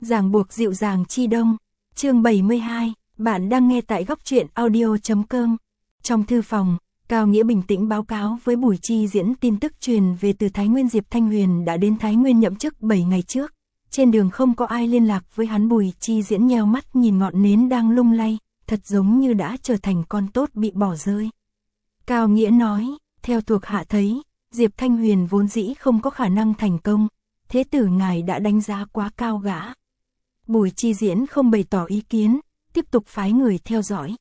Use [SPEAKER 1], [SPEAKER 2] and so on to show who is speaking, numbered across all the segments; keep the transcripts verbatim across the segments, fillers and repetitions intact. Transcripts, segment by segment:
[SPEAKER 1] Ràng buộc dịu dàng chi đông. Chương bảy mươi hai, bạn đang nghe tại góc truyện audio chấm com. Trong thư phòng, Cao Nghĩa bình tĩnh báo cáo với Bùi Chi Diễn tin tức truyền về từ Thái Nguyên. Diệp Thanh Huyền đã đến Thái Nguyên nhậm chức bảy ngày trước. Trên đường không có ai liên lạc với hắn. Bùi Chi Diễn nheo mắt nhìn ngọn nến đang lung lay, thật giống như đã trở thành con tốt bị bỏ rơi. Cao Nghĩa nói, theo thuộc hạ thấy, Diệp Thanh Huyền vốn dĩ không có khả năng thành công, thế tử ngài đã đánh giá quá cao gã. Bùi Chi Diễn không bày tỏ ý kiến, tiếp tục phái người theo dõi.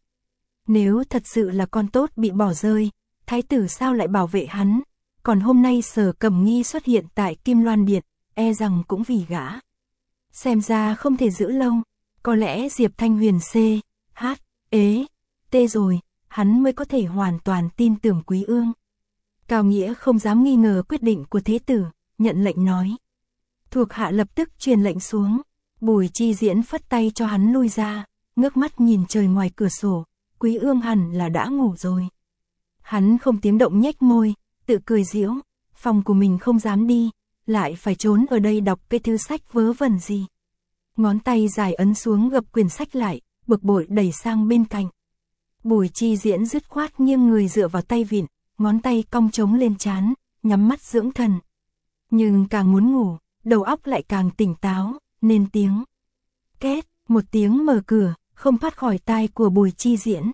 [SPEAKER 1] Nếu thật sự là con tốt bị bỏ rơi, thái tử sao lại bảo vệ hắn, còn hôm nay Sở Cẩm Nghi xuất hiện tại Kim Loan Điện, e rằng cũng vì gã. Xem ra không thể giữ lâu, có lẽ Diệp Thanh Huyền C, H, ế, T rồi, hắn mới có thể hoàn toàn tin tưởng Quý Ương. Cao Nghĩa không dám nghi ngờ quyết định của thế tử, nhận lệnh nói. Thuộc hạ lập tức truyền lệnh xuống. Bùi Chi Diễn phất tay cho hắn lui ra, ngước mắt nhìn trời ngoài cửa sổ, Quý Ương hẳn là đã ngủ rồi. Hắn không tiếng động nhếch môi, tự cười giễu, phòng của mình không dám đi, lại phải trốn ở đây đọc cái thứ sách vớ vẩn gì. Ngón tay dài ấn xuống gập quyển sách lại, bực bội đẩy sang bên cạnh. Bùi Chi Diễn dứt khoát nghiêng người dựa vào tay vịn, ngón tay cong trống lên trán, nhắm mắt dưỡng thần. Nhưng càng muốn ngủ, đầu óc lại càng tỉnh táo, nên tiếng. Két, một tiếng mở cửa, không thoát khỏi tai của Bùi Chi Diễn.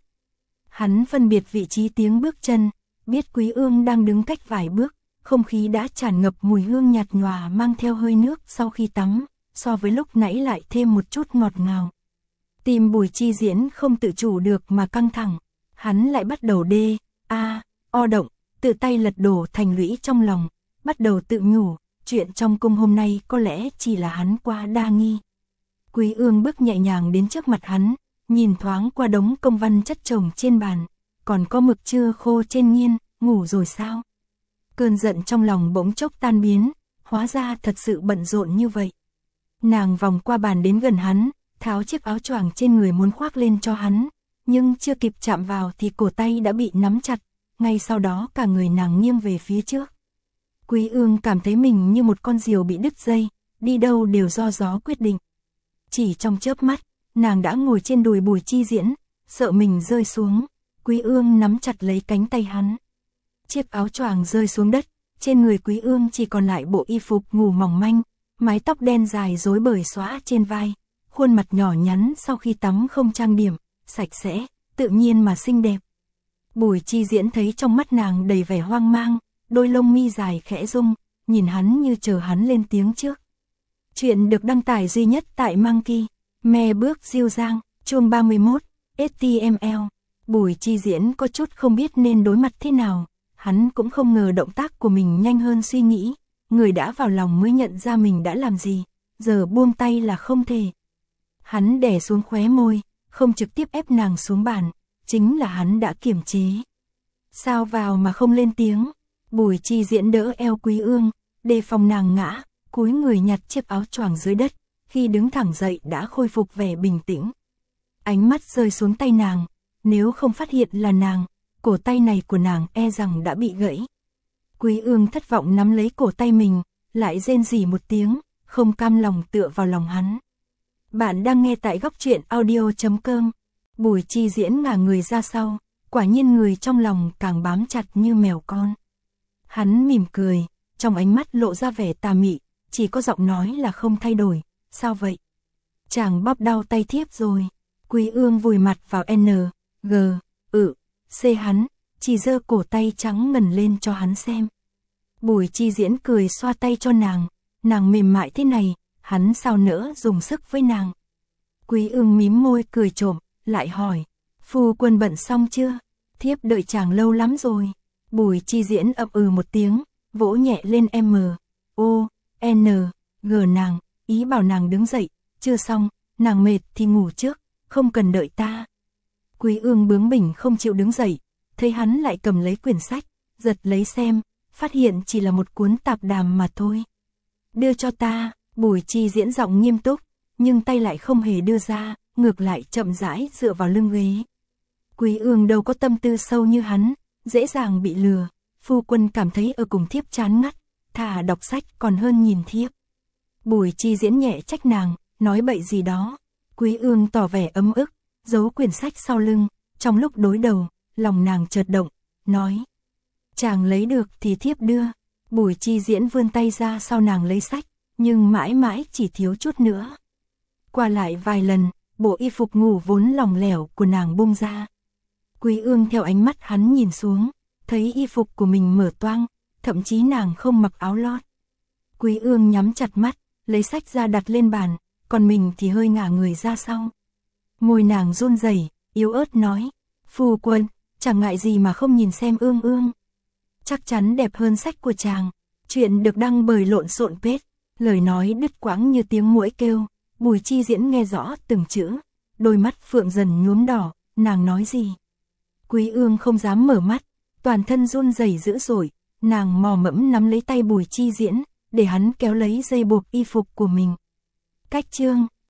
[SPEAKER 1] Hắn phân biệt vị trí tiếng bước chân, biết Quý Ương đang đứng cách vài bước, không khí đã tràn ngập mùi hương nhạt nhòa mang theo hơi nước sau khi tắm, so với lúc nãy lại thêm một chút ngọt ngào. Tim Bùi Chi Diễn không tự chủ được mà căng thẳng, hắn lại bắt đầu đê, a, o động, tự tay lật đổ thành lũy trong lòng, bắt đầu tự nhủ, chuyện trong cung hôm nay có lẽ chỉ là hắn quá đa nghi. Quý Ương bước nhẹ nhàng đến trước mặt hắn, nhìn thoáng qua đống công văn chất chồng trên bàn, còn có mực chưa khô trên nghiên, ngủ rồi sao? Cơn giận trong lòng bỗng chốc tan biến, hóa ra thật sự bận rộn như vậy. Nàng vòng qua bàn đến gần hắn, tháo chiếc áo choàng trên người muốn khoác lên cho hắn, nhưng chưa kịp chạm vào thì cổ tay đã bị nắm chặt, ngay sau đó cả người nàng nghiêng về phía trước. Quý Ương cảm thấy mình như một con diều bị đứt dây, đi đâu đều do gió quyết định. Chỉ trong chớp mắt, nàng đã ngồi trên đùi Bùi Chi Diễn, sợ mình rơi xuống, Quý Ương nắm chặt lấy cánh tay hắn. Chiếc áo choàng rơi xuống đất, trên người Quý Ương chỉ còn lại bộ y phục ngủ mỏng manh, mái tóc đen dài rối bời xõa trên vai, khuôn mặt nhỏ nhắn sau khi tắm không trang điểm, sạch sẽ, tự nhiên mà xinh đẹp. Bùi Chi Diễn thấy trong mắt nàng đầy vẻ hoang mang, đôi lông mi dài khẽ rung, nhìn hắn như chờ hắn lên tiếng trước. Chuyện được đăng tải duy nhất tại Monkey, Me bước diêu giang, chương ba mươi mốt, ếch ti em eo. Bùi Chi Diễn có chút không biết nên đối mặt thế nào, hắn cũng không ngờ động tác của mình nhanh hơn suy nghĩ, người đã vào lòng mới nhận ra mình đã làm gì, giờ buông tay là không thể. Hắn đè xuống khóe môi, không trực tiếp ép nàng xuống bàn, chính là hắn đã kiềm chế. Sao vào mà không lên tiếng? Bùi Chi Diễn đỡ eo Quý Ương, đề phòng nàng ngã, cúi người nhặt chiếc áo choàng dưới đất, khi đứng thẳng dậy đã khôi phục vẻ bình tĩnh. Ánh mắt rơi xuống tay nàng, nếu không phát hiện là nàng, cổ tay này của nàng e rằng đã bị gãy. Quý Ương thất vọng nắm lấy cổ tay mình, lại rên rỉ một tiếng, không cam lòng tựa vào lòng hắn. Bạn đang nghe tại góc truyện audio chấm com. Bùi Chi Diễn ngả người ra sau, quả nhiên người trong lòng càng bám chặt như mèo con. Hắn mỉm cười, trong ánh mắt lộ ra vẻ tà mị, chỉ có giọng nói là không thay đổi. Sao vậy? Chàng bóp đau tay thiếp rồi. Quý Ương vùi mặt vào N, G, ừ, C hắn, chỉ giơ cổ tay trắng ngần lên cho hắn xem. Bùi Chi Diễn cười xoa tay cho nàng, nàng mềm mại thế này, hắn sao nỡ dùng sức với nàng. Quý Ương mím môi cười trộm, lại hỏi, phu quân bận xong chưa? Thiếp đợi chàng lâu lắm rồi. Bùi Chi Diễn ậm ừ một tiếng, vỗ nhẹ lên M, O, N, G nàng, ý bảo nàng đứng dậy, chưa xong, nàng mệt thì ngủ trước, không cần đợi ta. Quý Ương bướng bỉnh không chịu đứng dậy, thấy hắn lại cầm lấy quyển sách, giật lấy xem, phát hiện chỉ là một cuốn tạp đàm mà thôi. Đưa cho ta. Bùi Chi Diễn giọng nghiêm túc, nhưng tay lại không hề đưa ra, ngược lại chậm rãi dựa vào lưng ghế. Quý Ương đâu có tâm tư sâu như hắn, dễ dàng bị lừa, phu quân cảm thấy ở cùng thiếp chán ngắt, thà đọc sách còn hơn nhìn thiếp. Bùi Chi Diễn nhẹ trách nàng, nói bậy gì đó. Quý Ương tỏ vẻ ấm ức, giấu quyển sách sau lưng, trong lúc đối đầu, lòng nàng chợt động, nói. Chàng lấy được thì thiếp đưa. Bùi Chi Diễn vươn tay ra sau nàng lấy sách, nhưng mãi mãi chỉ thiếu chút nữa. Qua lại vài lần, bộ y phục ngủ vốn lỏng lẻo của nàng bung ra. Quý Ương theo ánh mắt hắn nhìn xuống, thấy y phục của mình mở toang, thậm chí nàng không mặc áo lót. Quý Ương nhắm chặt mắt, lấy sách ra đặt lên bàn, còn mình thì hơi ngả người ra sau. Môi nàng run rẩy, yếu ớt nói, phu quân, chẳng ngại gì mà không nhìn xem Ương Ương. Chắc chắn đẹp hơn sách của chàng. Chuyện được đăng bởi Lộn Xộn Page. Lời nói đứt quãng như tiếng muỗi kêu. Bùi Chi Diễn nghe rõ từng chữ, đôi mắt phượng dần nhuốm đỏ, nàng nói gì? Quý Ương không dám mở mắt, toàn thân run rẩy dữ dội, nàng mò mẫm nắm lấy tay Bùi Chi Diễn, để hắn kéo lấy dây buộc y phục của mình. Cách chương